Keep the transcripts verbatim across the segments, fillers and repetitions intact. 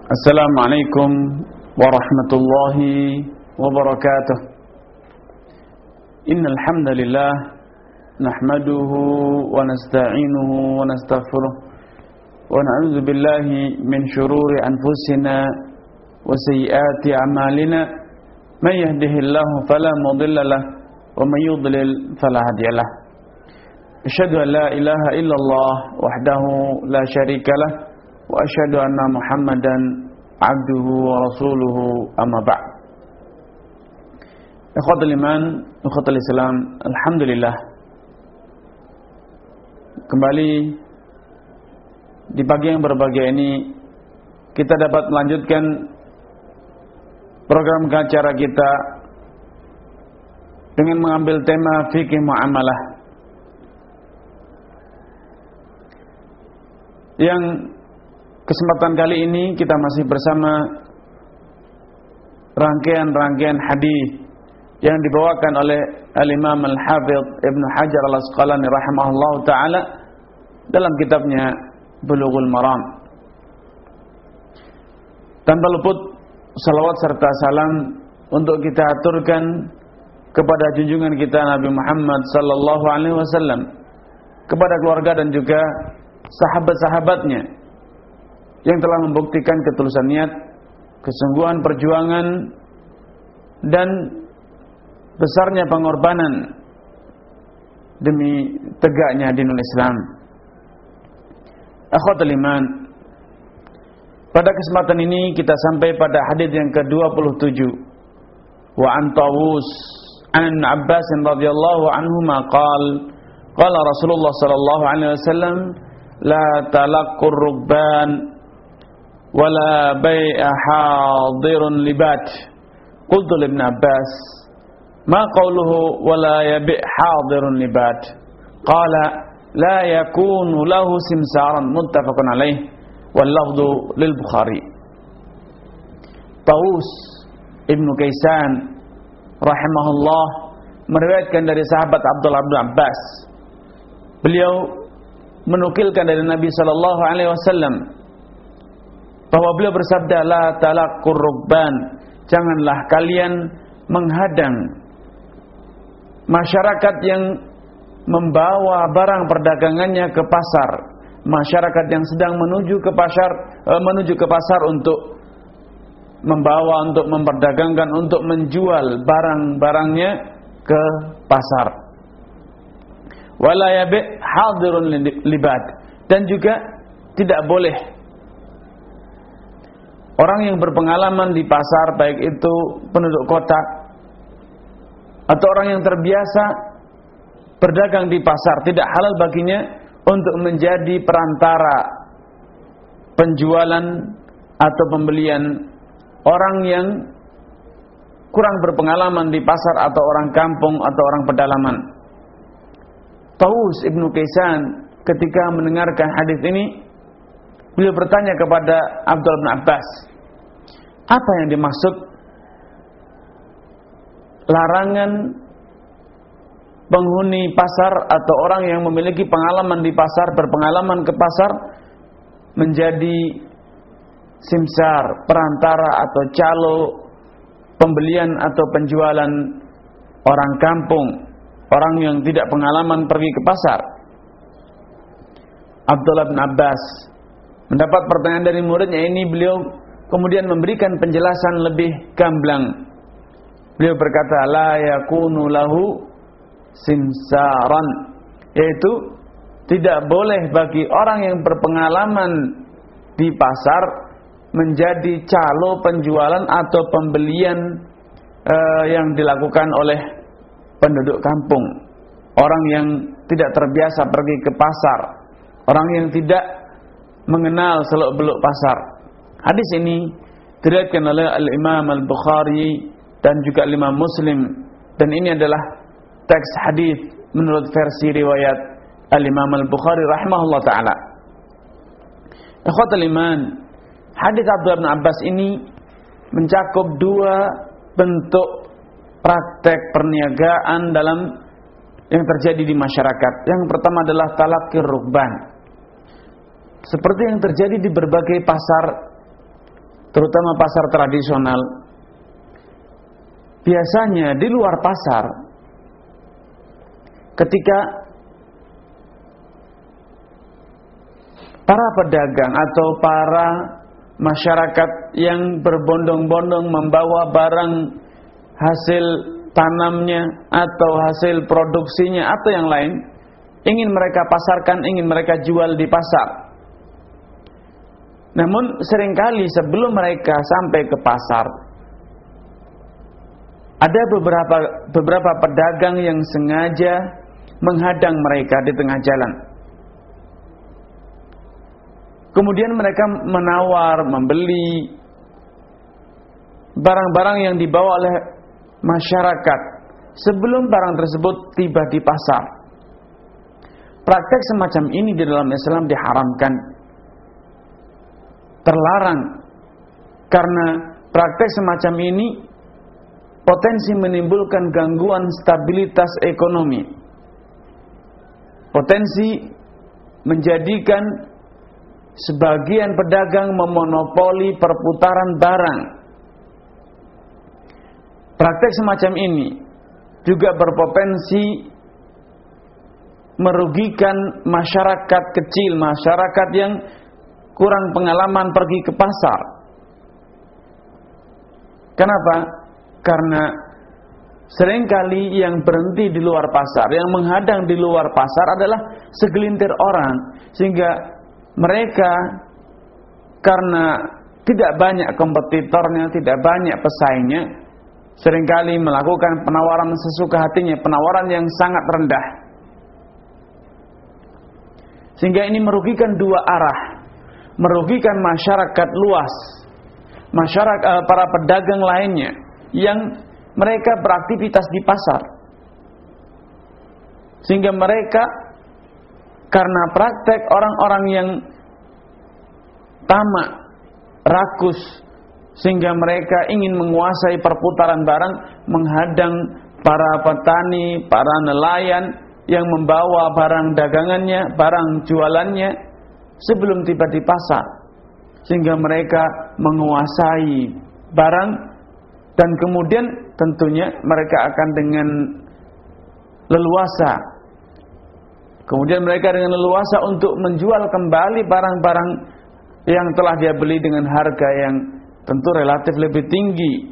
Assalamualaikum warahmatullahi wabarakatuh. Innal hamdalillah nahmaduhu wa nasta'inuhu wa nastaghfiruh wa na'udzu billahi min shururi anfusina wa sayyiati a'malina. May yahdihillahu fala mudilla lahu wa may yudlil fala hadiya lahu. Asyhadu an la ilaha illallah wahdahu la syarika lahu wa asyhadu anna Muhammadan abduhu wa rasuluhu amma ba'd. Ikhwatul iman, ikhwatul Islam, alhamdulillah. Kembali di pagi yang berbahagia ini kita dapat melanjutkan program acara kita dengan mengambil tema fikih muamalah yang kesempatan kali ini kita masih bersama rangkaian-rangkaian hadis yang dibawakan oleh Al-Imam Al-Hafidh Ibnu Hajar Al-Asqalani rahimahullahu taala dalam kitabnya Bulughul Maram. Tanpa luput salawat serta salam untuk kita aturkan kepada junjungan kita Nabi Muhammad sallallahu alaihi wasallam, kepada keluarga dan juga sahabat-sahabatnya yang telah membuktikan ketulusan niat, kesungguhan perjuangan dan besarnya pengorbanan demi tegaknya dinul Islam. Akhwatul iman, pada kesempatan ini kita sampai pada hadis yang ke dua puluh tujuh. Wa an Tawus an Abbas radhiyallahu anhuma qala qala Rasulullah sallallahu alaihi wasallam la talaqqur rukban wala bai'a hadirun libat. Qultu li Ibn Abbas ma qawluhu wala yabi' hadirun libat? Qala la yakunu lahu simsaran, muttafaqun alaih wal lafdhu lil Bukhari. Tawus Ibnu Kaisan rahimahullah meriwayatkan dari sahabat Abdullah bin Abbas. Beliau menukilkan dari Nabi sallallahu alaihi wasallam bahwa beliau bersabda, la talaqqur rukban, janganlah kalian menghadang masyarakat yang membawa barang perdagangannya ke pasar, masyarakat yang sedang menuju ke pasar eh, menuju ke pasar untuk membawa, untuk memperdagangkan, untuk menjual barang-barangnya ke pasar. Wala yabi' hadirun libat, dan juga tidak boleh orang yang berpengalaman di pasar, baik itu penduduk kota atau orang yang terbiasa berdagang di pasar, tidak halal baginya untuk menjadi perantara penjualan atau pembelian orang yang kurang berpengalaman di pasar atau orang kampung atau orang pedalaman. Tawus Ibnu Kaisan ketika mendengarkan hadis ini, beliau bertanya kepada Abdullah bin Abbas, apa yang dimaksud larangan penghuni pasar atau orang yang memiliki pengalaman di pasar, berpengalaman ke pasar, menjadi simsar, perantara atau calo pembelian atau penjualan orang kampung, orang yang tidak pengalaman pergi ke pasar? Abdullah bin Abbas mendapat pertanyaan dari muridnya ini, beliau kemudian memberikan penjelasan lebih gamblang. Beliau berkata, la yakunu lahu simsaran, yaitu tidak boleh bagi orang yang berpengalaman di pasar menjadi calo penjualan atau pembelian eh, yang dilakukan oleh penduduk kampung, orang yang tidak terbiasa pergi ke pasar, orang yang tidak mengenal seluk-beluk pasar. Hadis ini diriwayatkan oleh Al-Imam Al-Bukhari dan juga Imam Muslim, dan ini adalah teks hadis menurut versi riwayat Al-Imam Al-Bukhari rahimahullah taala. Ikhwatul iman, hadis Abdullah bin Abbas ini mencakup dua bentuk praktek perniagaan dalam yang terjadi di masyarakat. Yang pertama adalah talaqqir rukban, seperti yang terjadi di berbagai pasar terutama pasar tradisional, biasanya di luar pasar ketika para pedagang atau para masyarakat yang berbondong-bondong membawa barang hasil tanamnya atau hasil produksinya atau yang lain, ingin mereka pasarkan, ingin mereka jual di pasar. Namun seringkali sebelum mereka sampai ke pasar, ada beberapa beberapa pedagang yang sengaja menghadang mereka di tengah jalan. Kemudian mereka menawar, membeli barang-barang yang dibawa oleh masyarakat sebelum barang tersebut tiba di pasar. Praktek semacam ini di dalam Islam diharamkan, terlarang, karena praktek semacam ini potensi menimbulkan gangguan stabilitas ekonomi, potensi menjadikan sebagian pedagang memonopoli perputaran barang. Praktek semacam ini juga berpotensi merugikan masyarakat kecil, masyarakat yang kurang pengalaman pergi ke pasar. Kenapa? Karena seringkali yang berhenti di luar pasar, yang menghadang di luar pasar adalah segelintir orang, sehingga mereka karena tidak banyak kompetitornya, tidak banyak pesaingnya, seringkali melakukan penawaran sesuka hatinya, penawaran yang sangat rendah. Sehingga ini merugikan dua arah, merugikan masyarakat luas, masyarakat para pedagang lainnya yang mereka beraktivitas di pasar, sehingga mereka karena praktek orang-orang yang tamak, rakus, sehingga mereka ingin menguasai perputaran barang, menghadang para petani, para nelayan yang membawa barang dagangannya, barang jualannya sebelum tiba di pasar, sehingga mereka menguasai barang, dan kemudian tentunya mereka akan dengan leluasa, kemudian mereka dengan leluasa untuk menjual kembali barang-barang yang telah dia beli dengan harga yang tentu relatif lebih tinggi.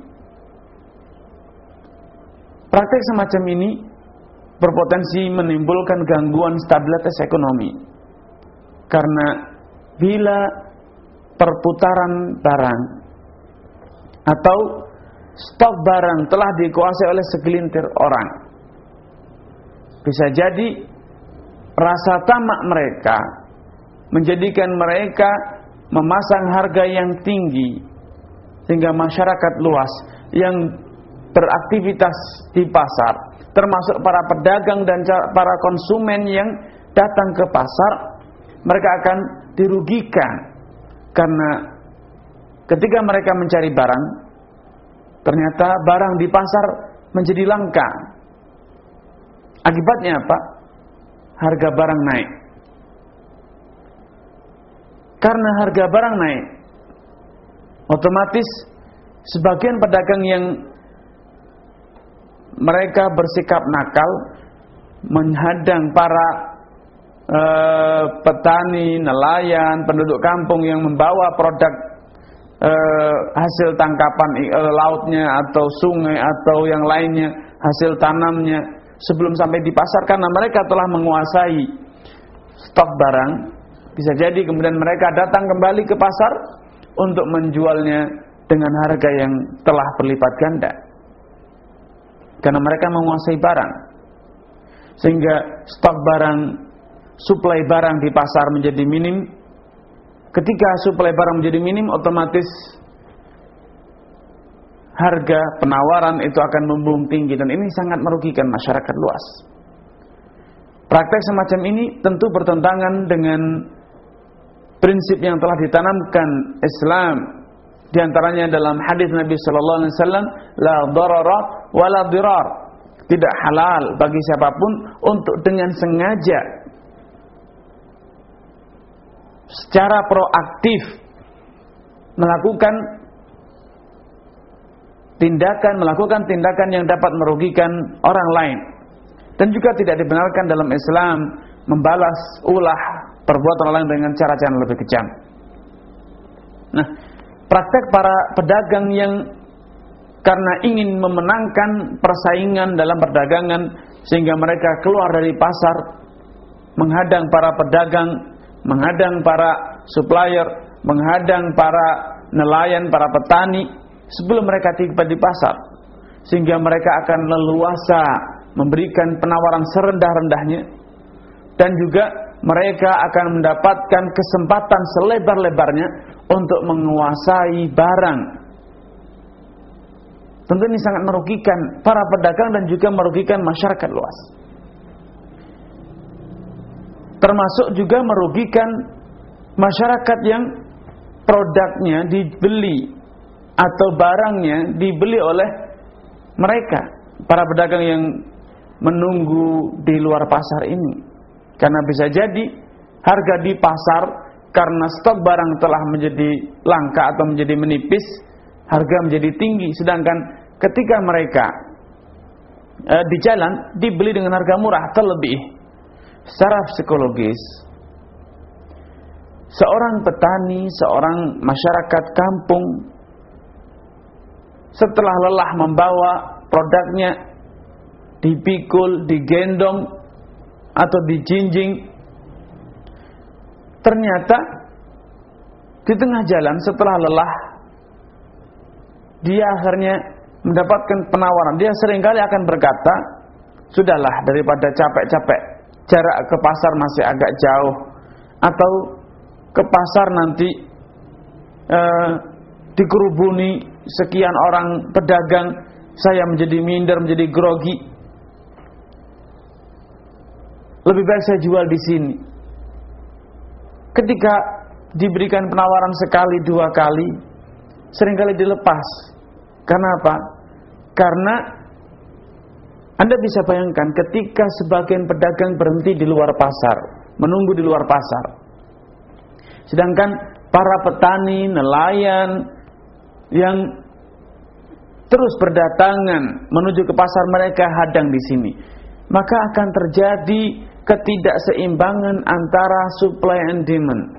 Praktek semacam ini berpotensi menimbulkan gangguan stabilitas ekonomi, karena bila perputaran barang atau stok barang telah dikuasai oleh segelintir orang, bisa jadi rasa tamak mereka menjadikan mereka memasang harga yang tinggi, sehingga masyarakat luas yang beraktivitas di pasar, termasuk para pedagang dan para konsumen yang datang ke pasar, mereka akan dirugikan, karena ketika mereka mencari barang, ternyata barang di pasar menjadi langka. Akibatnya apa? Harga barang naik. Karena harga barang naik, otomatis sebagian pedagang yang mereka bersikap nakal, menghadang para e, petani, nelayan, penduduk kampung yang membawa produk e, hasil tangkapan e, lautnya atau sungai atau yang lainnya, hasil tanamnya sebelum sampai di pasar, karena mereka telah menguasai stok barang. Bisa jadi kemudian mereka datang kembali ke pasar untuk menjualnya dengan harga yang telah berlipat ganda, karena mereka menguasai barang, sehingga stok barang, suplai barang di pasar menjadi minim. Ketika suplai barang menjadi minim, otomatis harga penawaran itu akan membumbung tinggi, dan ini sangat merugikan masyarakat luas. Praktek semacam ini tentu bertentangan dengan prinsip yang telah ditanamkan Islam, di antaranya dalam hadis Nabi sallallahu alaihi wasallam, la darara wa la dirar. Tidak halal bagi siapapun untuk dengan sengaja, secara proaktif melakukan tindakan, melakukan tindakan yang dapat merugikan orang lain. Dan juga tidak dibenarkan dalam Islam membalas ulah perbuatan orang lain dengan cara-cara yang lebih kejam. Nah, praktek para pedagang yang karena ingin memenangkan persaingan dalam perdagangan sehingga mereka keluar dari pasar, menghadang para pedagang, menghadang para supplier, menghadang para nelayan, para petani sebelum mereka tiba di pasar, sehingga mereka akan leluasa memberikan penawaran serendah-rendahnya, dan juga mereka akan mendapatkan kesempatan selebar-lebarnya untuk menguasai barang. Tentu ini sangat merugikan para pedagang dan juga merugikan masyarakat luas. Termasuk juga merugikan masyarakat yang produknya dibeli atau barangnya dibeli oleh mereka, para pedagang yang menunggu di luar pasar ini. Karena bisa jadi harga di pasar karena stok barang telah menjadi langka atau menjadi menipis, harga menjadi tinggi. Sedangkan ketika mereka e, di jalan dibeli dengan harga murah, terlebih secara psikologis seorang petani, seorang masyarakat kampung setelah lelah membawa produknya dipikul, digendong atau dijinjing, ternyata di tengah jalan setelah lelah dia akhirnya mendapatkan penawaran. Dia seringkali akan berkata, sudahlah, daripada capek-capek, jarak ke pasar masih agak jauh, atau ke pasar nanti eh, dikerubuni sekian orang pedagang, saya menjadi minder, menjadi grogi. Lebih baik saya jual di sini. Ketika diberikan penawaran sekali, dua kali, seringkali dilepas. Karena apa? Karena Anda bisa bayangkan ketika sebagian pedagang berhenti di luar pasar, menunggu di luar pasar, sedangkan para petani, nelayan yang terus berdatangan menuju ke pasar, mereka hadang di sini, maka akan terjadi ketidakseimbangan antara supply and demand.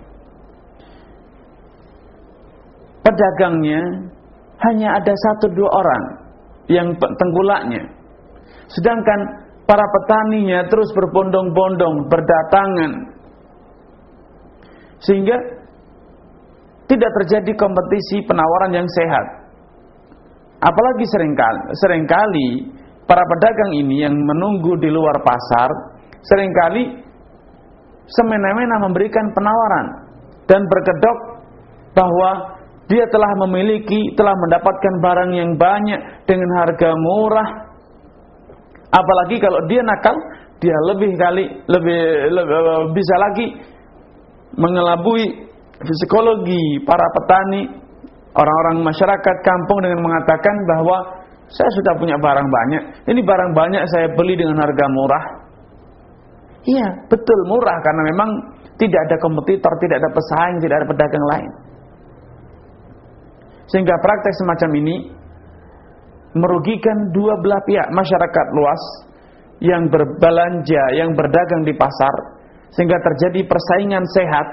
Pedagangnya hanya ada satu dua orang yang tengkulaknya, sedangkan para petaninya terus berbondong-bondong berdatangan, sehingga tidak terjadi kompetisi penawaran yang sehat. Apalagi seringkali, seringkali para pedagang ini yang menunggu di luar pasar seringkali semena-mena memberikan penawaran dan berkedok bahwa dia telah memiliki, telah mendapatkan barang yang banyak dengan harga murah. Apalagi kalau dia nakal, dia lebih kali lebih, lebih bisa lagi mengelabui psikologi para petani, orang-orang masyarakat kampung dengan mengatakan bahwa saya sudah punya barang banyak, ini barang banyak saya beli dengan harga murah. Iya, betul murah karena memang tidak ada kompetitor, tidak ada pesaing, tidak ada pedagang lain. Sehingga praktek semacam ini merugikan dua belah pihak, masyarakat luas yang berbelanja, yang berdagang di pasar, sehingga terjadi persaingan sehat,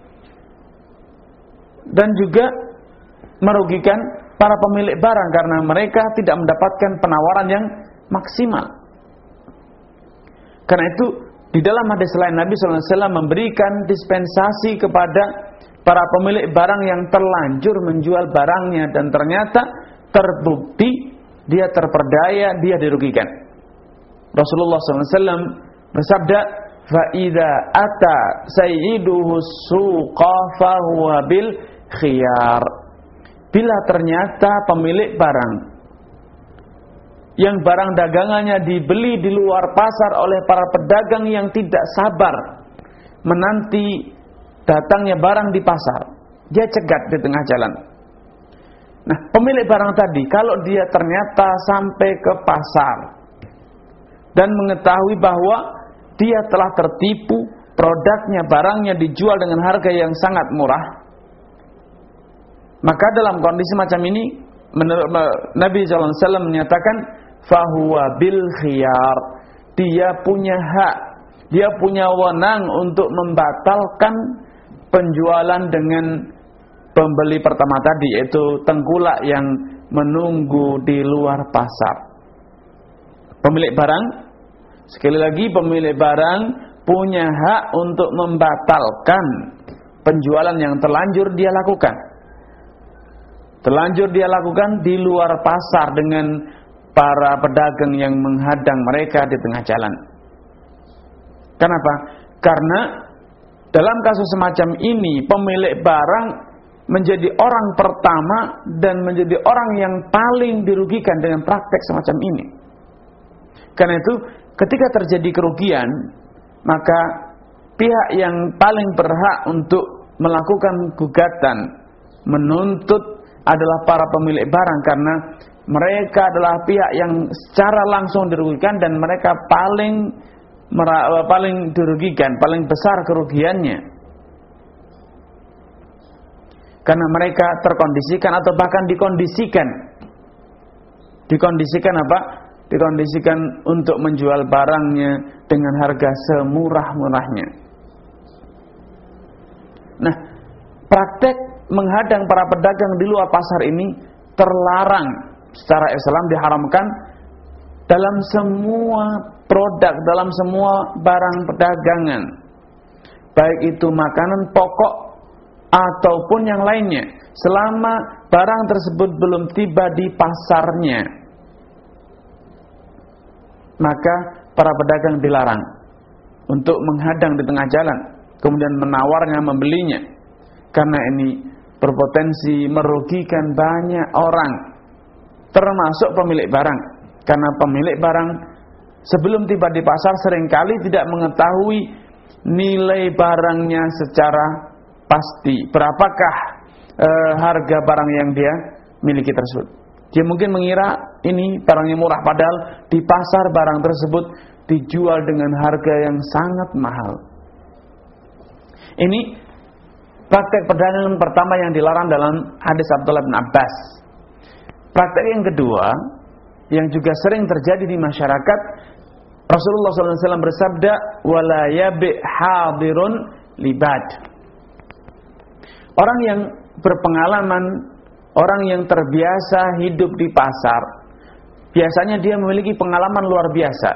dan juga merugikan para pemilik barang karena mereka tidak mendapatkan penawaran yang maksimal. Karena itu di dalam hadis lain Nabi shallallahu alaihi wasallam memberikan dispensasi kepada para pemilik barang yang terlanjur menjual barangnya dan ternyata terbukti dia terperdaya, dia dirugikan. Rasulullah shallallahu alaihi wasallam bersabda, "Fa idza ata sayyiduhu suqa fa huwa bil khiyar." Bila ternyata pemilik barang yang barang dagangannya dibeli di luar pasar oleh para pedagang yang tidak sabar menanti datangnya barang di pasar, dia cegat di tengah jalan. Nah, pemilik barang tadi kalau dia ternyata sampai ke pasar dan mengetahui bahwa dia telah tertipu, produknya, barangnya dijual dengan harga yang sangat murah, maka dalam kondisi macam ini menurut Nabi shallallahu alaihi wasallam menyatakan fahuwa bil khiyar, dia punya hak, dia punya wewenang untuk membatalkan penjualan dengan pembeli pertama tadi, yaitu tengkulak yang menunggu di luar pasar. Pemilik barang, sekali lagi pemilik barang punya hak untuk membatalkan penjualan yang terlanjur dia lakukan. Terlanjur dia lakukan di luar pasar dengan para pedagang yang menghadang mereka di tengah jalan. Kenapa? Karena dalam kasus semacam ini pemilik barang menjadi orang pertama dan menjadi orang yang paling dirugikan dengan praktek semacam ini. Karena itu ketika terjadi kerugian, maka pihak yang paling berhak untuk melakukan gugatan, menuntut adalah para pemilik barang, karena mereka adalah pihak yang secara langsung dirugikan dan mereka paling paling dirugikan, paling besar kerugiannya. Karena mereka terkondisikan atau bahkan dikondisikan. Dikondisikan apa? Dikondisikan untuk menjual barangnya dengan harga semurah-murahnya. Nah, praktek menghadang para pedagang di luar pasar ini terlarang secara Islam, diharamkan dalam semua produk, dalam semua barang perdagangan, baik itu makanan pokok ataupun yang lainnya, selama barang tersebut belum tiba di pasarnya, maka para pedagang dilarang untuk menghadang di tengah jalan kemudian menawarnya, membelinya, karena ini berpotensi merugikan banyak orang, termasuk pemilik barang. Karena pemilik barang sebelum tiba di pasar seringkali tidak mengetahui nilai barangnya secara pasti, berapakah e, harga barang yang dia miliki tersebut. Dia mungkin mengira ini barangnya murah, padahal di pasar barang tersebut dijual dengan harga yang sangat mahal. Ini praktek perdagangan pertama yang dilarang dalam hadis Abdullah bin Abbas. Praktek yang kedua yang juga sering terjadi di masyarakat, Rasulullah shallallahu alaihi wasallam bersabda, "Wala yabi hadirun libad." Orang yang berpengalaman, orang yang terbiasa hidup di pasar, biasanya dia memiliki pengalaman luar biasa.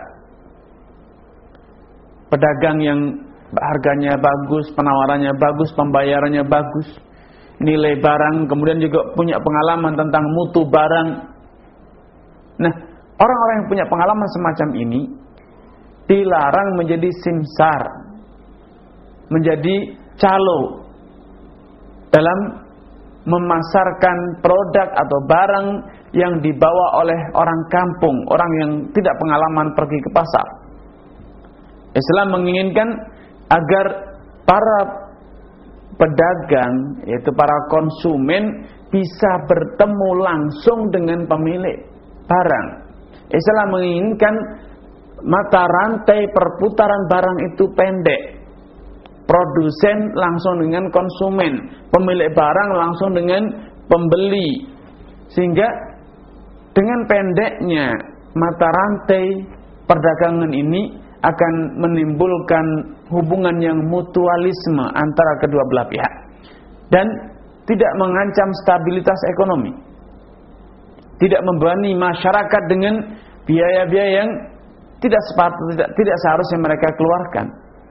Pedagang yang harganya bagus, penawarannya bagus, pembayarannya bagus, nilai barang, kemudian juga punya pengalaman tentang mutu barang. Nah, orang-orang yang punya pengalaman semacam ini dilarang menjadi simsar, menjadi calo dalam memasarkan produk atau barang yang dibawa oleh orang kampung, orang yang tidak pengalaman pergi ke pasar. Islam menginginkan agar para pedagang, yaitu para konsumen, bisa bertemu langsung dengan pemilik barang. Islam menginginkan mata rantai perputaran barang itu pendek. Produsen langsung dengan konsumen, pemilik barang langsung dengan pembeli. Sehingga dengan pendeknya mata rantai perdagangan ini akan menimbulkan hubungan yang mutualisme antara kedua belah pihak dan tidak mengancam stabilitas ekonomi, tidak membebani masyarakat dengan biaya-biaya yang tidak sepatutnya, tidak, tidak seharusnya mereka keluarkan.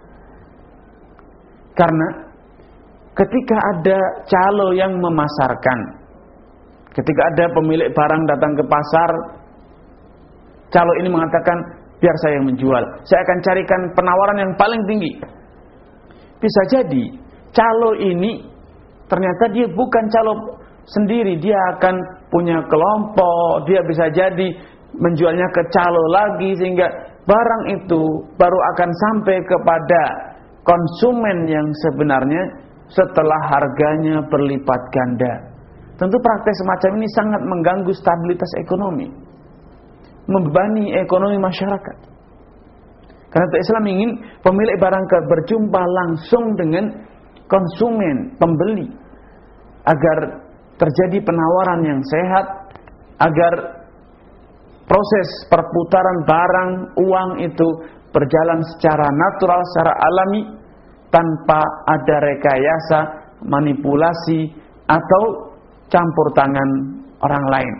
Karena ketika ada calo yang memasarkan, ketika ada pemilik barang datang ke pasar, calo ini mengatakan, biar saya yang menjual, saya akan carikan penawaran yang paling tinggi. Bisa jadi calo ini ternyata dia bukan calo sendiri, dia akan punya kelompok, dia bisa jadi menjualnya ke calo lagi, sehingga barang itu baru akan sampai kepada konsumen yang sebenarnya setelah harganya berlipat ganda. Tentu praktek semacam ini sangat mengganggu stabilitas ekonomi, membebani ekonomi masyarakat. Karena Islam ingin pemilik barang berjumpa langsung dengan konsumen, pembeli, agar terjadi penawaran yang sehat agar proses perputaran barang, uang itu berjalan secara natural, secara alami, tanpa ada rekayasa, manipulasi, atau campur tangan orang lain.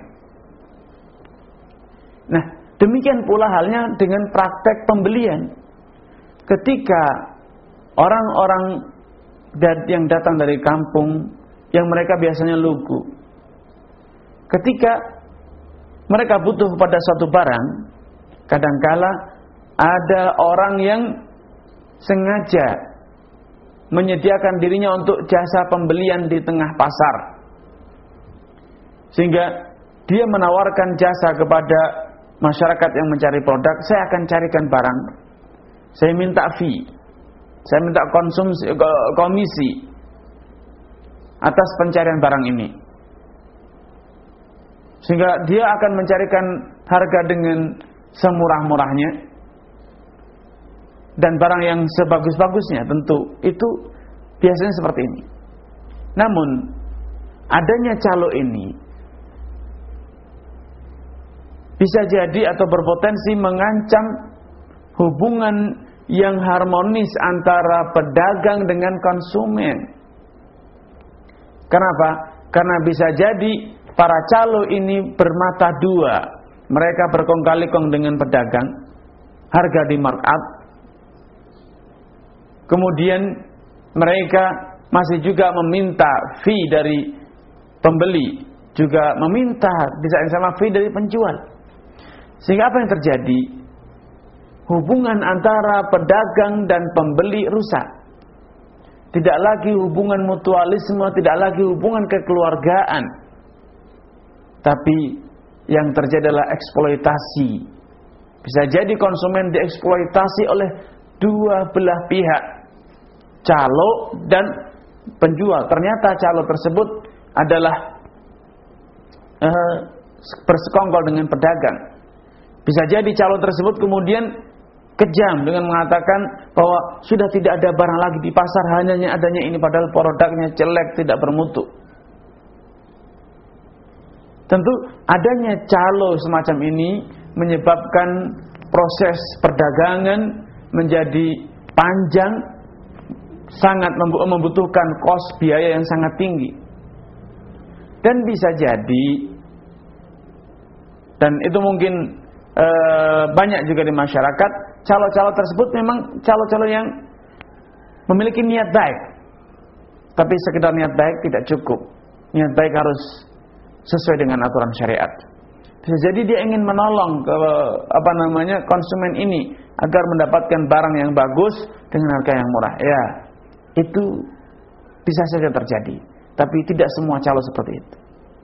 Nah, demikian pula halnya dengan praktek pembelian. Ketika orang-orang yang datang dari kampung, yang mereka biasanya lugu, ketika mereka butuh pada suatu barang, kadangkala ada orang yang sengaja menyediakan dirinya untuk jasa pembelian di tengah pasar, sehingga dia menawarkan jasa kepada masyarakat yang mencari produk. Saya akan carikan barang, saya minta fee, saya minta konsumsi, komisi atas pencarian barang ini, sehingga dia akan mencarikan harga dengan semurah-murahnya dan barang yang sebagus-bagusnya. Tentu itu biasanya seperti ini. Namun adanya calo ini bisa jadi atau berpotensi mengancam hubungan yang harmonis antara pedagang dengan konsumen. Kenapa? Karena bisa jadi para calo ini bermata dua. Mereka berkong kali kong dengan pedagang, harga di markup. Kemudian mereka masih juga meminta fee dari pembeli, juga meminta di saat yang sama fee dari penjual. Sehingga apa yang terjadi? Hubungan antara pedagang dan pembeli rusak. Tidak lagi hubungan mutualisme, tidak lagi hubungan kekeluargaan. Tapi yang terjadi adalah eksploitasi. Bisa jadi konsumen dieksploitasi oleh dua belah pihak, calo dan penjual. Ternyata calo tersebut adalah uh, bersekongkol dengan pedagang. Bisa jadi calo tersebut kemudian kejam dengan mengatakan bahwa sudah tidak ada barang lagi di pasar, hanya adanya ini, padahal produknya jelek, tidak bermutu. Tentu adanya calo semacam ini menyebabkan proses perdagangan menjadi panjang, sangat membutuhkan kos biaya yang sangat tinggi. Dan bisa jadi, dan itu mungkin e, banyak juga di masyarakat, calo-calo tersebut memang calo-calo yang memiliki niat baik. Tapi sekedar niat baik tidak cukup. Niat baik harus sesuai dengan aturan syariat. Bisa jadi dia ingin menolong ke apa namanya konsumen ini agar mendapatkan barang yang bagus dengan harga yang murah. Ya, itu bisa saja terjadi. Tapi tidak semua calo seperti itu.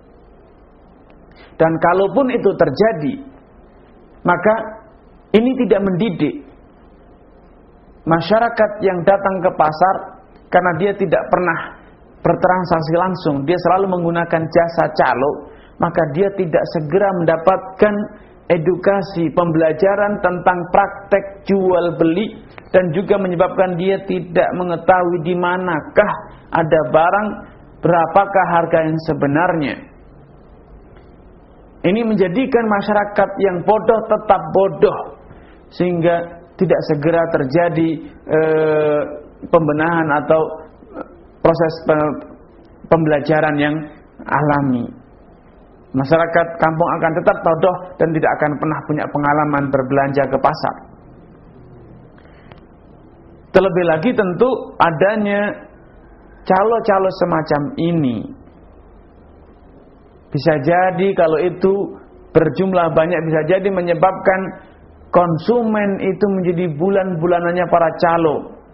Dan kalaupun itu terjadi, maka ini tidak mendidik masyarakat yang datang ke pasar karena dia tidak pernah bertransaksi langsung, dia selalu menggunakan jasa calo, maka dia tidak segera mendapatkan edukasi, pembelajaran tentang praktek jual beli, dan juga menyebabkan dia tidak mengetahui di manakah ada barang, berapakah harga yang sebenarnya. Ini menjadikan masyarakat yang bodoh tetap bodoh, sehingga tidak segera terjadi eh, pembenahan atau proses pembelajaran yang alami. Masyarakat kampung akan tetap bodoh dan tidak akan pernah punya pengalaman berbelanja ke pasar. Terlebih lagi tentu adanya calo-calo semacam ini bisa jadi, kalau itu berjumlah banyak, bisa jadi menyebabkan konsumen itu menjadi bulan-bulanannya para calo.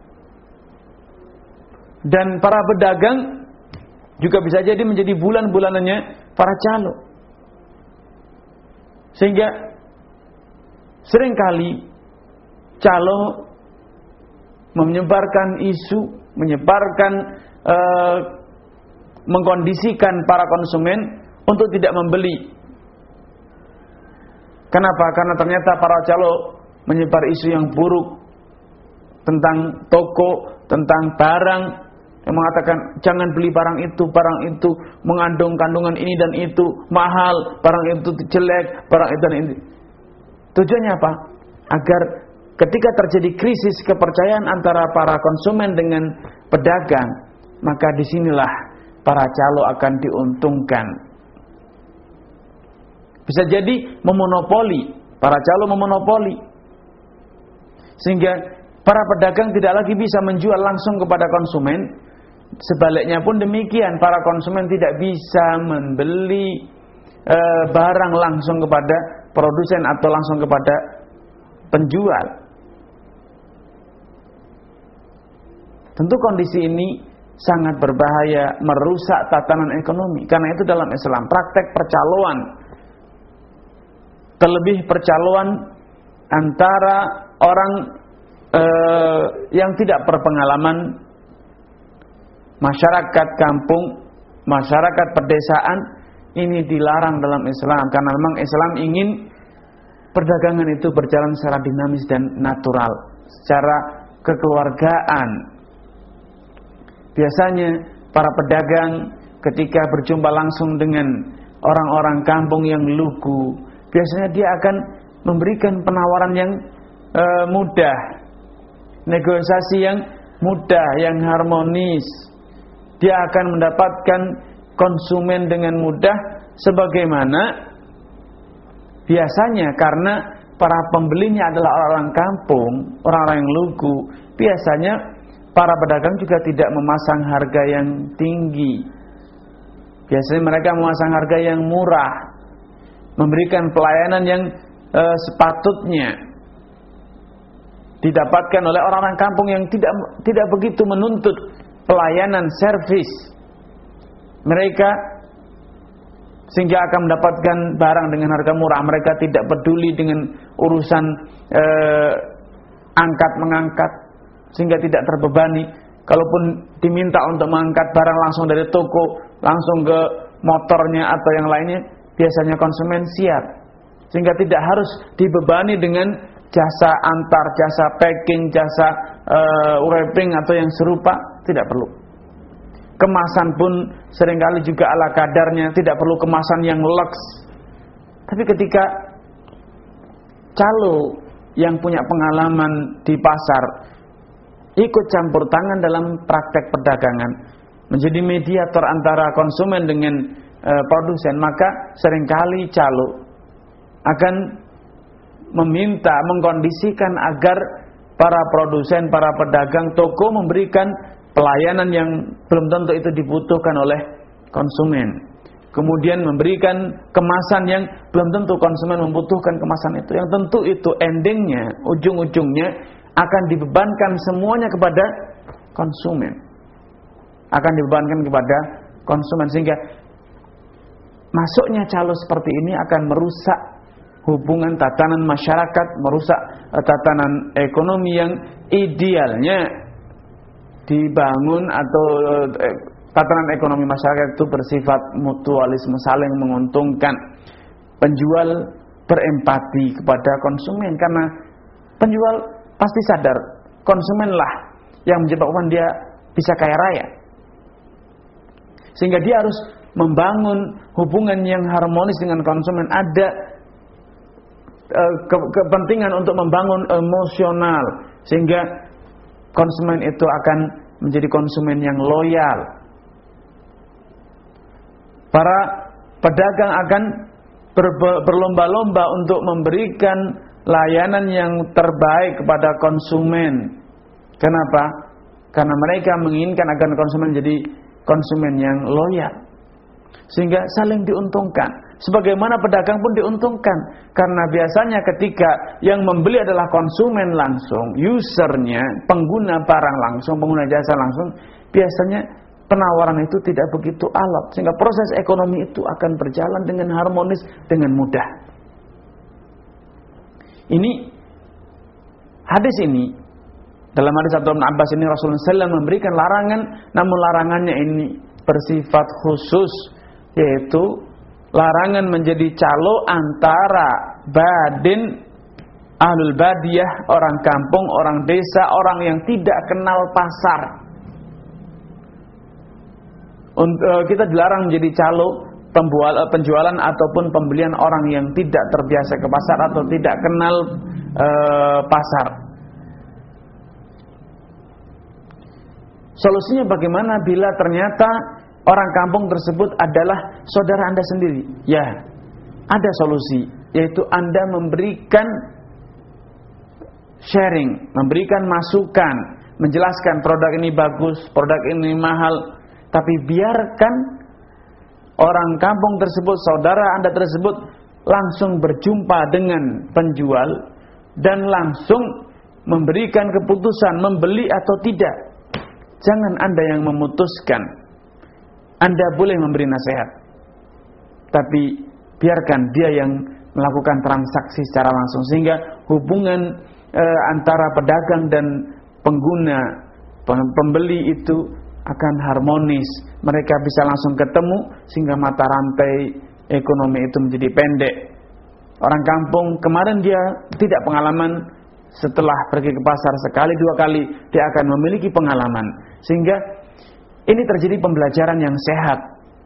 Dan para pedagang juga bisa jadi menjadi bulan-bulanannya para calo. Sehingga seringkali calo menyebarkan isu, menyebarkan uh, mengkondisikan para konsumen untuk tidak membeli. Kenapa? Karena ternyata para calo menyebar isu yang buruk tentang toko, tentang barang yang mengatakan jangan beli barang itu, barang itu mengandung kandungan ini dan itu, mahal, barang itu jelek, barang itu dan ini. Tujuannya apa? Agar ketika terjadi krisis kepercayaan antara para konsumen dengan pedagang, maka disinilah para calo akan diuntungkan. Bisa jadi memonopoli, para calo memonopoli, sehingga para pedagang tidak lagi bisa menjual langsung kepada konsumen. Sebaliknya pun demikian, para konsumen tidak bisa membeli e, barang langsung kepada produsen atau langsung kepada penjual. Tentu kondisi ini sangat berbahaya, merusak tatanan ekonomi. Karena itu dalam Islam praktek percaloan, terlebih percaloan antara orang eh, yang tidak berpengalaman, masyarakat kampung, masyarakat pedesaan, ini dilarang dalam Islam. Karena memang Islam ingin perdagangan itu berjalan secara dinamis dan natural, secara kekeluargaan. Biasanya para pedagang ketika berjumpa langsung dengan orang-orang kampung yang lugu, biasanya dia akan memberikan penawaran yang e, mudah, negosiasi yang mudah, yang harmonis. Dia akan mendapatkan konsumen dengan mudah, sebagaimana biasanya karena para pembelinya adalah orang-orang kampung, orang-orang yang lugu. Biasanya para pedagang juga tidak memasang harga yang tinggi. Biasanya mereka memasang harga yang murah, memberikan pelayanan yang e, sepatutnya didapatkan oleh orang-orang kampung yang tidak tidak begitu menuntut pelayanan servis. Mereka sehingga akan mendapatkan barang dengan harga murah. Mereka tidak peduli dengan urusan e, angkat mengangkat, sehingga tidak terbebani. Kalaupun diminta untuk mengangkat barang langsung dari toko, langsung ke motornya atau yang lainnya, biasanya konsumen siap, sehingga tidak harus dibebani dengan jasa antar, jasa packing, jasa uh, wrapping atau yang serupa. Tidak perlu. Kemasan pun seringkali juga ala kadarnya, tidak perlu kemasan yang lux. Tapi ketika calo yang punya pengalaman di pasar ikut campur tangan dalam praktek perdagangan, menjadi mediator antara konsumen dengan e, produsen, maka seringkali calo akan meminta, mengkondisikan agar para produsen, para pedagang, toko memberikan pelayanan yang belum tentu itu dibutuhkan oleh konsumen. Kemudian memberikan kemasan yang belum tentu konsumen membutuhkan kemasan itu. Yang tentu itu endingnya, ujung-ujungnya akan dibebankan semuanya kepada konsumen. Akan dibebankan kepada konsumen, sehingga masuknya calo seperti ini akan merusak hubungan tatanan masyarakat, merusak tatanan ekonomi yang idealnya dibangun, atau eh, tatanan ekonomi masyarakat itu bersifat mutualisme, saling menguntungkan. Penjual berempati kepada konsumen, karena penjual pasti sadar konsumenlah yang menyebabkan dia bisa kaya raya, sehingga dia harus membangun hubungan yang harmonis dengan konsumen. Ada uh, ke kepentingan untuk membangun emosional, sehingga konsumen itu akan menjadi konsumen yang loyal. Para pedagang akan berlomba-lomba untuk memberikan layanan yang terbaik kepada konsumen. Kenapa? Karena mereka menginginkan agar konsumen jadi konsumen yang loyal, sehingga saling diuntungkan. Sebagaimana pedagang pun diuntungkan, karena biasanya ketika yang membeli adalah konsumen langsung, usernya, pengguna barang langsung, pengguna jasa langsung, biasanya penawaran itu tidak begitu alot, sehingga proses ekonomi itu akan berjalan dengan harmonis, dengan mudah. Ini hadis ini, dalam hadis Abdullah bin Abbas ini, Rasulullah shallallahu alaihi wasallam memberikan larangan, namun larangannya ini bersifat khusus, yaitu larangan menjadi calo antara badin, ahlul badiyah, orang kampung, orang desa, orang yang tidak kenal pasar. Untuk kita dilarang menjadi calo penjualan ataupun pembelian orang yang tidak terbiasa ke pasar atau tidak kenal e, pasar. Solusinya bagaimana bila ternyata orang kampung tersebut adalah saudara Anda sendiri? Ya, ada solusi, yaitu Anda memberikan sharing, memberikan masukan, menjelaskan produk ini bagus, produk ini mahal, tapi biarkan orang kampung tersebut, saudara Anda tersebut langsung berjumpa dengan penjual dan langsung memberikan keputusan membeli atau tidak. Jangan Anda yang memutuskan. Anda boleh memberi nasihat, tapi biarkan dia yang melakukan transaksi secara langsung, sehingga hubungan e, antara pedagang dan pengguna, pembeli itu akan harmonis. Mereka bisa langsung ketemu sehingga mata rantai ekonomi itu menjadi pendek. Orang kampung kemarin dia tidak pengalaman, setelah pergi ke pasar sekali dua kali dia akan memiliki pengalaman, sehingga ini terjadi pembelajaran yang sehat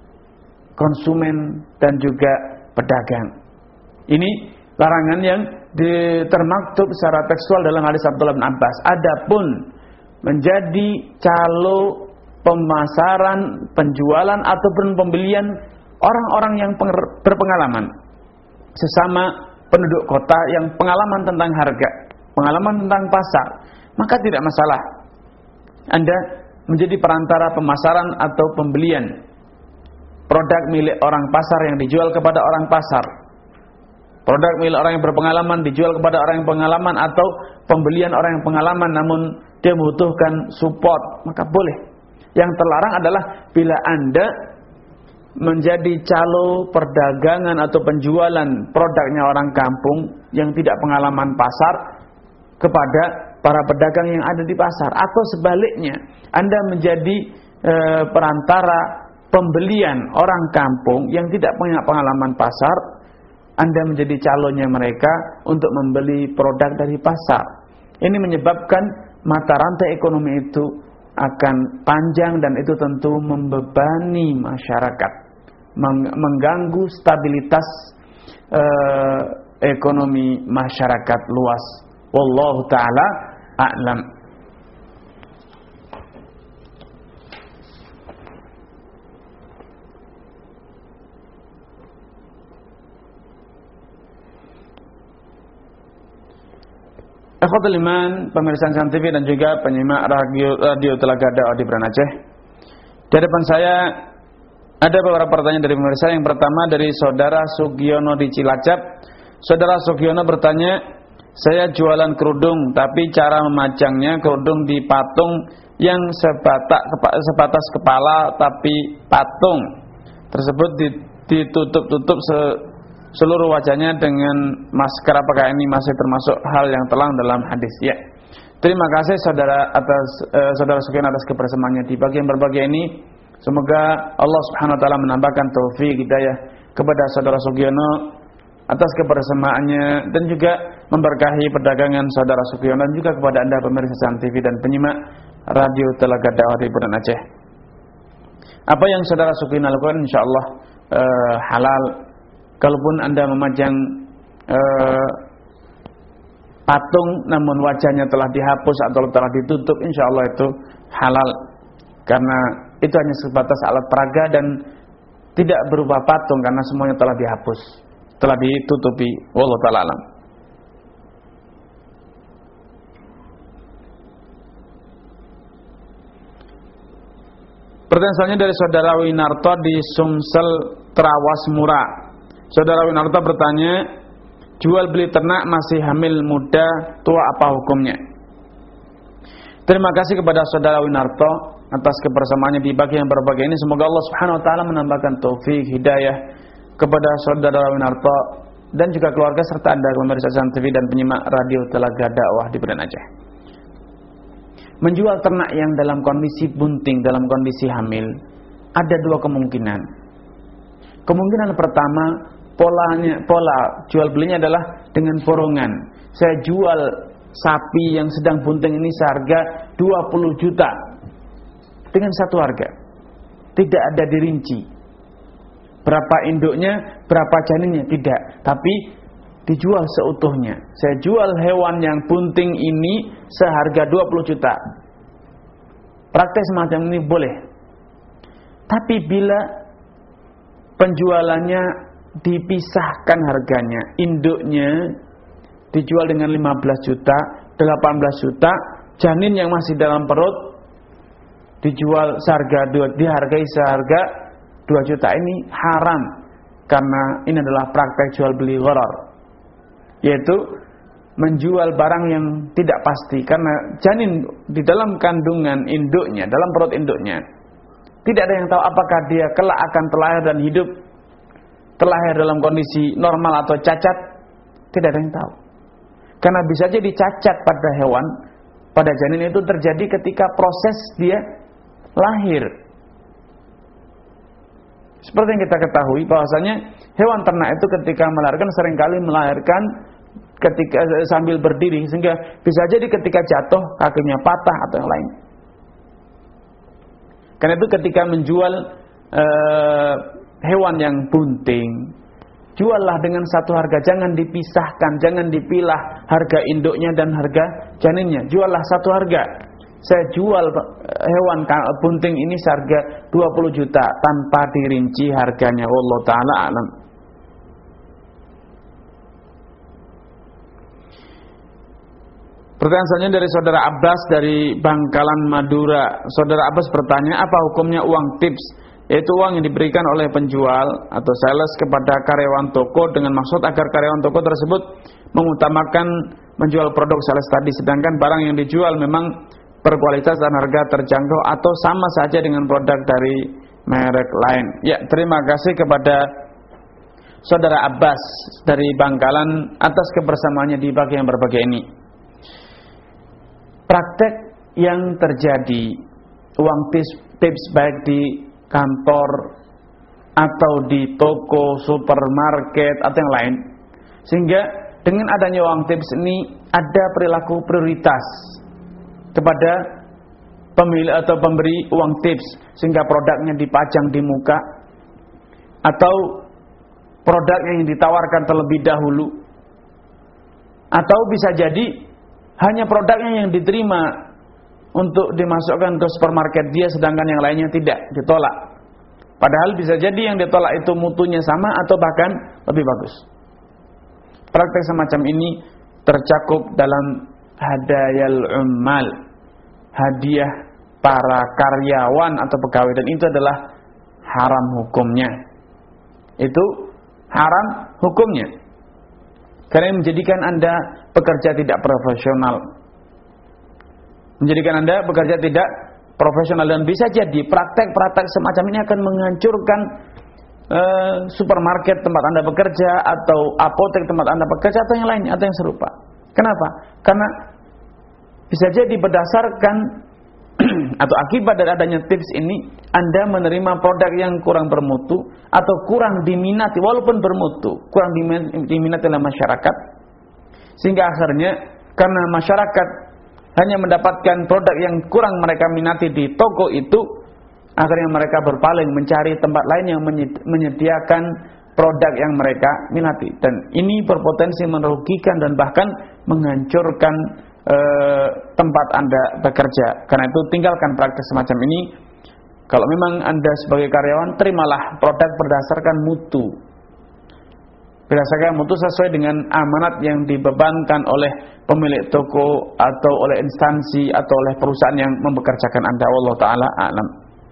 konsumen dan juga pedagang. Ini larangan yang termaktub secara tekstual dalam hadis Abdullah bin Abbas. Adapun menjadi calo pemasaran, penjualan ataupun pembelian orang-orang yang berpengalaman, sesama penduduk kota yang pengalaman tentang harga, pengalaman tentang pasar, maka tidak masalah Anda menjadi perantara pemasaran atau pembelian produk milik orang pasar yang dijual kepada orang pasar, produk milik orang yang berpengalaman dijual kepada orang yang pengalaman, atau pembelian orang yang pengalaman namun dia membutuhkan support, maka boleh. Yang terlarang adalah bila Anda menjadi calo perdagangan atau penjualan produknya orang kampung yang tidak pengalaman pasar kepada para pedagang yang ada di pasar, atau sebaliknya Anda menjadi e, perantara pembelian orang kampung yang tidak punya pengalaman pasar, Anda menjadi calonnya mereka untuk membeli produk dari pasar. Ini menyebabkan mata rantai ekonomi itu akan panjang dan itu tentu membebani masyarakat, mengganggu stabilitas eh, ekonomi masyarakat luas. Wallahu ta'ala a'lam. Akhwatul iman, pemirsa Insan T V dan juga penyimak radio, radio Telaga Dakwah di Banda Aceh. Di depan saya ada beberapa pertanyaan dari pemirsa. Yang pertama dari saudara Sugiono di Cilacap. Saudara Sugiono bertanya, saya jualan kerudung, tapi cara memajangnya kerudung dipatung yang sebatak, sebatas kepala, tapi patung tersebut ditutup-tutup se seluruh wajahnya dengan masker. Apakah ini masih termasuk hal yang telang dalam hadis? Ya. Terima kasih saudara atas uh, saudara Sugiono atas kebersamaannya di bagian berbagai ini. Semoga Allah Subhanahu wa taala menambahkan taufik hidayah kepada saudara Sugiono atas kebersamaannya dan juga memberkahi perdagangan saudara Sugiono, dan juga kepada Anda pemirsa Insan T V dan penyimak radio Telaga Dakwah di Banda Aceh. Apa yang saudara Sugiono lakukan insyaallah uh, halal. Kalaupun Anda memajang uh, patung namun wajahnya telah dihapus atau telah ditutup, insyaallah itu halal, karena itu hanya sebatas alat peraga dan tidak berupa patung karena semuanya telah dihapus, telah ditutupi. Wallahu ta'ala alam. Pertanyaan selanjutnya dari saudara Winarto di Sumsel, Trawas Mura. Saudara Winarto bertanya, jual beli ternak masih hamil muda tua apa hukumnya? Terima kasih kepada saudara Winarto atas kebersamaannya di bagian berbagai ini. Semoga Allah Subhanahu wa taala menambahkan taufik hidayah kepada saudara Winarto dan juga keluarga serta Anda pemirsa Insan T V dan penyimak radio Telaga Dakwah di Banda Aceh. Menjual ternak yang dalam kondisi bunting, dalam kondisi hamil, ada dua kemungkinan. Kemungkinan pertama, polanya pola jual belinya adalah dengan borongan. Saya jual sapi yang sedang bunting ini seharga dua puluh juta dengan satu harga. tidak ada dirinci. Berapa induknya, berapa janinnya, tidak. Tapi dijual seutuhnya. Saya jual hewan yang bunting ini seharga dua puluh juta. Praktek semacam ini boleh. Tapi bila penjualannya dipisahkan harganya, induknya dijual dengan lima belas juta, delapan belas juta, janin yang masih dalam perut dijual seharga dua, dihargai seharga dua juta, ini haram karena ini adalah praktek jual beli gharar, yaitu menjual barang yang tidak pasti, karena janin di dalam kandungan induknya, dalam perut induknya tidak ada yang tahu apakah dia kelak akan terlahir dan hidup, terlahir dalam kondisi normal atau cacat, tidak ada yang tahu. Karena bisa jadi cacat pada hewan, pada janin itu terjadi ketika proses dia lahir. Seperti yang kita ketahui bahwasanya hewan ternak itu ketika melahirkan seringkali melahirkan ketika sambil berdiri, sehingga bisa jadi ketika jatuh kakinya patah atau yang lain. Karena itu ketika menjual uh, hewan yang bunting, juallah dengan satu harga, jangan dipisahkan, jangan dipilah harga induknya dan harga janinnya. Juallah satu harga. Saya jual hewan bunting ini seharga dua puluh juta tanpa dirinci harganya. Wallahu taala alam. Pertanyaan selanjutnya dari saudara Abbas dari Bangkalan, Madura. Saudara Abbas bertanya, apa hukumnya uang tips, yaitu uang yang diberikan oleh penjual atau sales kepada karyawan toko dengan maksud agar karyawan toko tersebut mengutamakan menjual produk sales tadi, sedangkan barang yang dijual memang berkualitas dan harga terjangkau atau sama saja dengan produk dari merek lain. Ya, terima kasih kepada saudara Abbas dari Bangkalan atas kebersamaannya di pagi yang berbahagia ini. Praktek yang terjadi, uang tips, tips baik di kantor atau di toko, supermarket atau yang lain, sehingga dengan adanya uang tips ini ada perilaku prioritas kepada pemilik atau pemberi uang tips, sehingga produknya dipajang di muka atau produknya yang ditawarkan terlebih dahulu, atau bisa jadi hanya produknya yang diterima untuk dimasukkan ke supermarket dia, sedangkan yang lainnya tidak, ditolak. Padahal bisa jadi yang ditolak itu mutunya sama atau bahkan lebih bagus. Praktek semacam ini tercakup dalam hadayal ummal, hadiah para karyawan atau pegawai, dan itu adalah haram hukumnya. Itu haram hukumnya. Karena menjadikan Anda bekerja tidak profesional. Menjadikan Anda bekerja tidak profesional, dan bisa jadi praktek-praktek semacam ini akan menghancurkan uh, supermarket tempat Anda bekerja atau apotek tempat Anda bekerja atau yang lainnya atau yang serupa. Kenapa? Karena bisa jadi berdasarkan atau akibat dari adanya tips ini, Anda menerima produk yang kurang bermutu atau kurang diminati, walaupun bermutu, kurang diminati oleh masyarakat, sehingga akhirnya karena masyarakat hanya mendapatkan produk yang kurang mereka minati di toko itu, akhirnya mereka berpaling mencari tempat lain yang menyediakan produk yang mereka minati, dan ini berpotensi merugikan dan bahkan menghancurkan tempat Anda bekerja. Karena itu tinggalkan praktek semacam ini. Kalau memang Anda sebagai karyawan, terimalah produk berdasarkan mutu, berdasarkan mutu sesuai dengan amanat yang dibebankan oleh pemilik toko atau oleh instansi atau oleh perusahaan yang mempekerjakan Anda. Wallahu taala a'lam.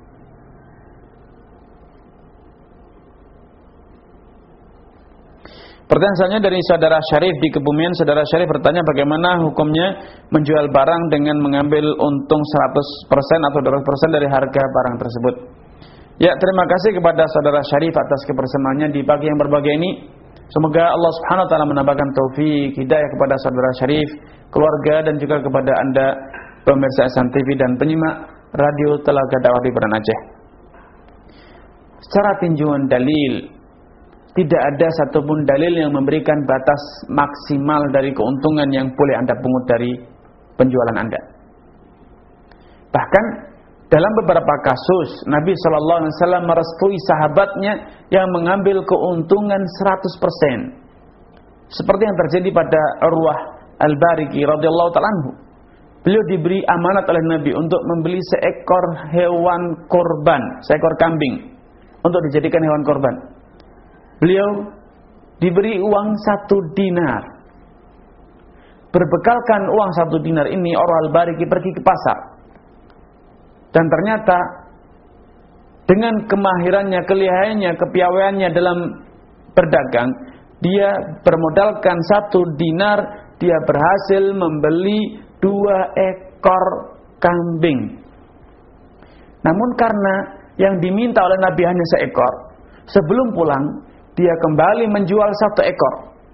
Pertanyaan selanjutnya dari saudara Syarif di Kebumian. Saudara Syarif bertanya, bagaimana hukumnya menjual barang dengan mengambil untung seratus persen atau dua ratus persen dari harga barang tersebut. Ya, terima kasih kepada saudara Syarif atas kebersamaannya di pagi yang berbahagia ini. Semoga Allah Subhanahu wa taala menambahkan taufik hidayah kepada saudara Syarif, keluarga, dan juga kepada Anda pemirsa Ihsan T V dan penyimak radio Telaga Dakwah di Banda Aceh. Secara tinjauan dalil, tidak ada satupun dalil yang memberikan batas maksimal dari keuntungan yang boleh Anda pungut dari penjualan Anda. Bahkan dalam beberapa kasus Nabi shallallahu alaihi wasallam merestui sahabatnya yang mengambil keuntungan seratus persen. Seperti yang terjadi pada Urwah Al-Bariki radhiyallahu ta'ala anhu. Beliau diberi amanat oleh Nabi untuk membeli seekor hewan korban, seekor kambing untuk dijadikan hewan korban. Beliau diberi uang satu dinar. Berbekalkan uang satu dinar ini, Urwah Al-Bariki pergi ke pasar. Dan ternyata dengan kemahirannya, kelihayannya, kepiawaiannya dalam berdagang, dia bermodalkan satu dinar, dia berhasil membeli dua ekor kambing. Namun karena yang diminta oleh Nabi hanya seekor, sebelum pulang dia kembali menjual satu ekor.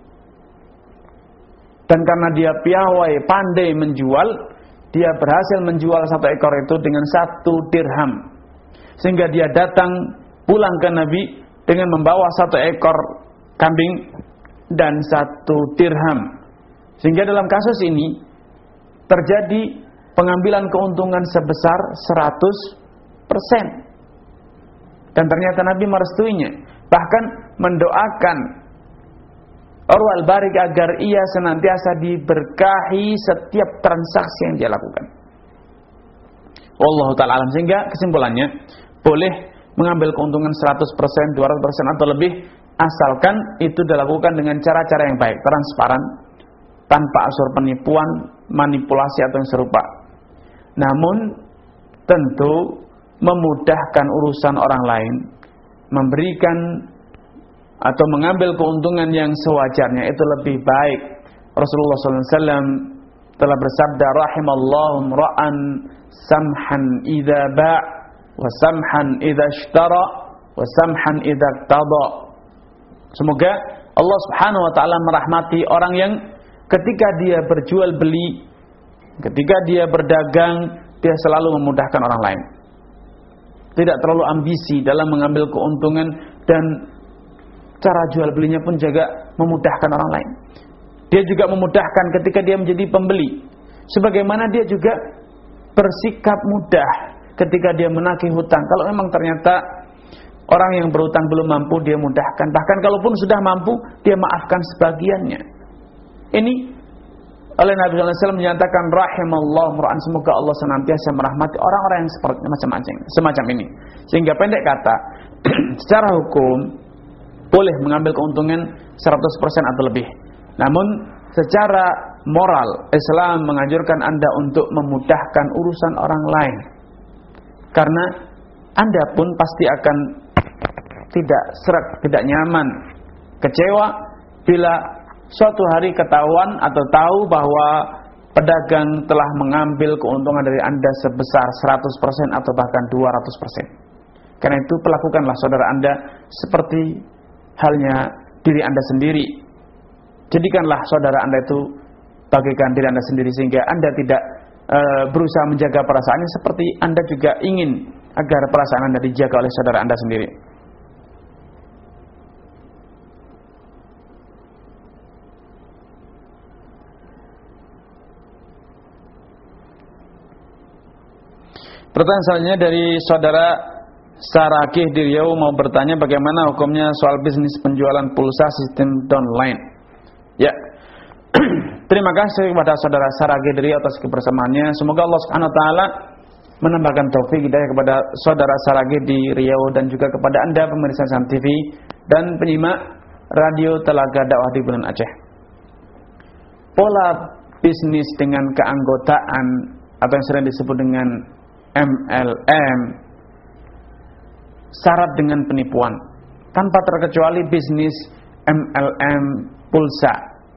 Dan karena dia piawai, pandai menjual, dia berhasil menjual satu ekor itu dengan satu dirham. Sehingga dia datang pulang ke Nabi dengan membawa satu ekor kambing dan satu dirham. Sehingga dalam kasus ini terjadi pengambilan keuntungan sebesar seratus persen. Dan ternyata Nabi merestuinya. Bahkan mendoakan Urwah Al-Bariki agar ia senantiasa diberkahi setiap transaksi yang dia lakukan. Wallahu ta'ala alam. Sehingga kesimpulannya, boleh mengambil keuntungan seratus persen, dua ratus persen atau lebih, asalkan itu dilakukan dengan cara-cara yang baik, transparan, tanpa unsur penipuan, manipulasi atau yang serupa. Namun tentu memudahkan urusan orang lain, memberikan atau mengambil keuntungan yang sewajarnya itu lebih baik. Rasulullah sallallahu alaihi wasallam telah bersabda, rahimallahu ra'an samhan idza ba' wa samhan idza ishtara wa samhan idza iqtada. Semoga Allah Subhanahu wa taala merahmati orang yang ketika dia berjual beli, ketika dia berdagang, dia selalu memudahkan orang lain. Tidak terlalu ambisi dalam mengambil keuntungan, dan cara jual belinya pun juga memudahkan orang lain. Dia juga memudahkan ketika dia menjadi pembeli. Sebagaimana dia juga bersikap mudah ketika dia menagih hutang. Kalau memang ternyata orang yang berhutang belum mampu, dia mudahkan. Bahkan kalaupun sudah mampu, dia maafkan sebagiannya. Ini oleh Nabi sallallahu alaihi wasallam menyatakan rahimallahu ra'an, semoga Allah senantiasa merahmati orang-orang yang seperti macam-macam semacam ini. Sehingga pendek kata, secara hukum boleh mengambil keuntungan seratus persen atau lebih. Namun secara moral, Islam menganjurkan Anda untuk memudahkan urusan orang lain. Karena Anda pun pasti akan tidak serak, tidak nyaman, kecewa bila suatu hari ketahuan atau tahu bahwa pedagang telah mengambil keuntungan dari Anda sebesar seratus persen atau bahkan dua ratus persen. Karena itu perlakukanlah saudara Anda seperti halnya diri Anda sendiri. Jadikanlah saudara Anda itu bagaikan diri Anda sendiri, sehingga Anda tidak e, berusaha menjaga perasaannya seperti Anda juga ingin agar perasaan Anda dijaga oleh saudara Anda sendiri. Pertanyaan selanjutnya dari saudara Sarakih di Riau mau bertanya bagaimana hukumnya soal bisnis penjualan pulsa sistem downline. Ya, terima kasih kepada saudara Sarakih di Riau atas kebersamaannya. Semoga Allah Subhanahu Wa Taala menambahkan taufik hidayah kepada saudara Sarakih di Riau dan juga kepada Anda pemirsa Sam T V dan penyimak radio Telaga Dakwah di Bulan Aceh. Pola bisnis dengan keanggotaan atau yang sering disebut dengan M L M, syarat dengan penipuan tanpa terkecuali bisnis M L M pulsa.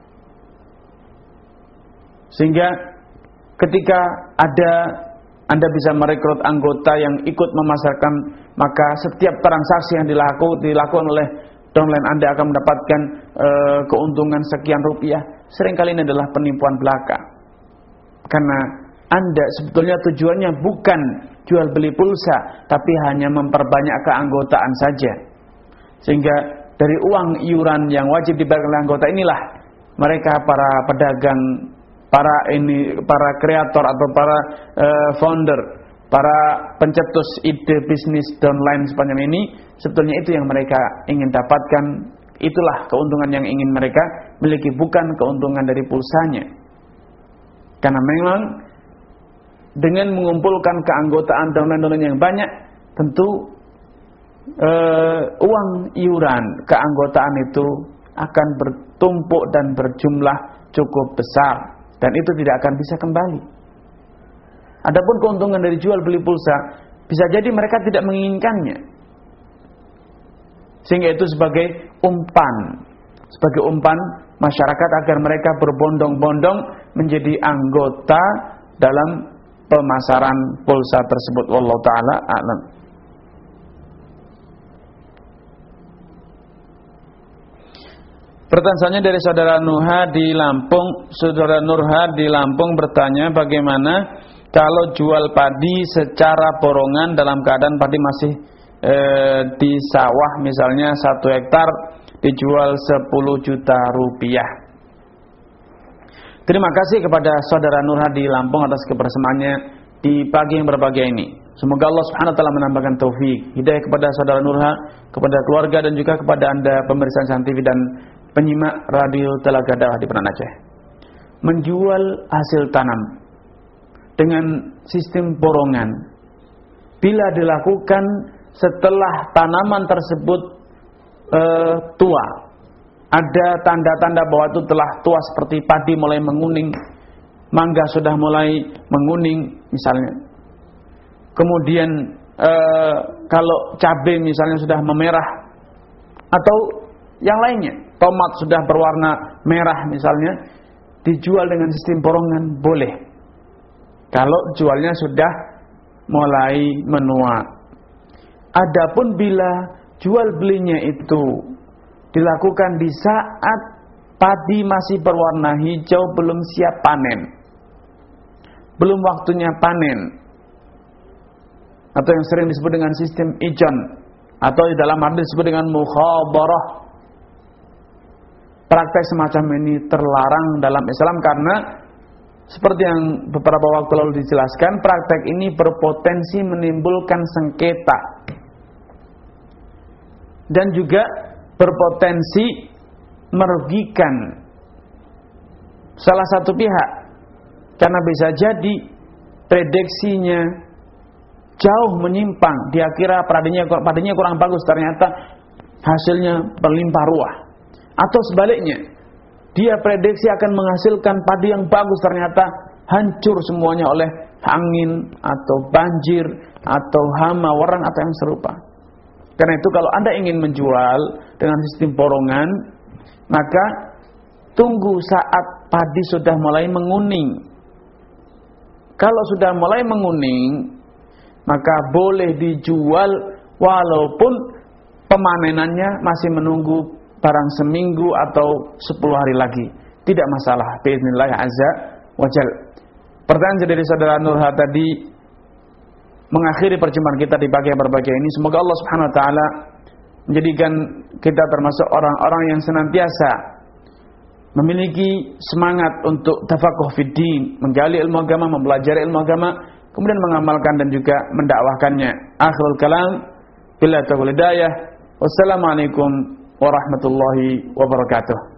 Sehingga ketika ada Anda bisa merekrut anggota yang ikut memasarkan, maka setiap transaksi yang dilaku, dilakukan oleh downline Anda akan mendapatkan e, keuntungan sekian rupiah. Seringkali ini adalah penipuan belaka. Karena Anda sebetulnya tujuannya bukan jual beli pulsa, tapi hanya memperbanyak keanggotaan saja. Sehingga dari uang iuran yang wajib dibayar oleh anggota inilah mereka para pedagang, para ini para kreator atau para uh, founder para pencetus ide bisnis downline sepanjang ini, sebetulnya itu yang mereka ingin dapatkan, itulah keuntungan yang ingin mereka miliki, bukan keuntungan dari pulsanya. Karena memang dengan mengumpulkan keanggotaan downline-downline yang banyak, tentu uh, uang iuran keanggotaan itu akan bertumpuk dan berjumlah cukup besar, dan itu tidak akan bisa kembali. Adapun keuntungan dari jual beli pulsa, bisa jadi mereka tidak menginginkannya, sehingga itu sebagai umpan, sebagai umpan masyarakat agar mereka berbondong-bondong menjadi anggota dalam pemasaran pulsa tersebut. Wallahu ta'ala a'lam. Pertanyaannya dari saudara Nurha di Lampung. Saudara Nurha di Lampung bertanya, bagaimana kalau jual padi secara borongan dalam keadaan padi masih e, di sawah, misalnya satu hektar dijual sepuluh juta rupiah. Terima kasih kepada saudara Nurha di Lampung atas kebersamaannya di pagi yang berbahagia ini. Semoga Allah Subhanahu wa taala menambahkan taufik, hidayah kepada saudara Nurha, kepada keluarga, dan juga kepada Anda pemirsa San T V dan penyimak radio Telaga Dakwah di Penan Aceh. Menjual hasil tanam dengan sistem borongan, bila dilakukan setelah tanaman tersebut e, tua, ada tanda-tanda bahwa itu telah tua, seperti padi mulai menguning, mangga sudah mulai menguning misalnya. Kemudian e, kalau cabai misalnya sudah memerah, atau yang lainnya, tomat sudah berwarna merah misalnya, dijual dengan sistem borongan boleh, kalau jualnya sudah mulai menua. Adapun bila jual belinya itu dilakukan di saat padi masih berwarna hijau, belum siap panen, belum waktunya panen, atau yang sering disebut dengan sistem ijon, atau di dalam hadis disebut dengan mukhabarah, praktek semacam ini terlarang dalam Islam, karena seperti yang beberapa waktu lalu dijelaskan, praktek ini berpotensi menimbulkan sengketa dan juga berpotensi merugikan salah satu pihak, karena bisa jadi prediksinya jauh menyimpang. Dia kira padinya, padinya kurang bagus, ternyata hasilnya berlimpah ruah. Atau sebaliknya, dia prediksi akan menghasilkan padi yang bagus, ternyata hancur semuanya oleh angin atau banjir atau hama, warang atau yang serupa. Karena itu kalau Anda ingin menjual dengan sistem borongan, maka tunggu saat padi sudah mulai menguning. Kalau sudah mulai menguning, maka boleh dijual walaupun pemanenannya masih menunggu barang seminggu atau sepuluh hari lagi. Tidak masalah, biiznillah azza wajal. Pertanyaan dari saudara Nurha tadi mengakhiri perjumpaan kita di pagi yang berbahagia ini. Semoga Allah Subhanahu wa taala menjadikan kita termasuk orang-orang yang senantiasa memiliki semangat untuk tafaqquh fid din, menggali ilmu agama, mempelajari ilmu agama, kemudian mengamalkan dan juga mendakwahkannya. Akhirul kalam, billahi taufiq wal hidayah. Wassalamualaikum warahmatullahi wabarakatuh.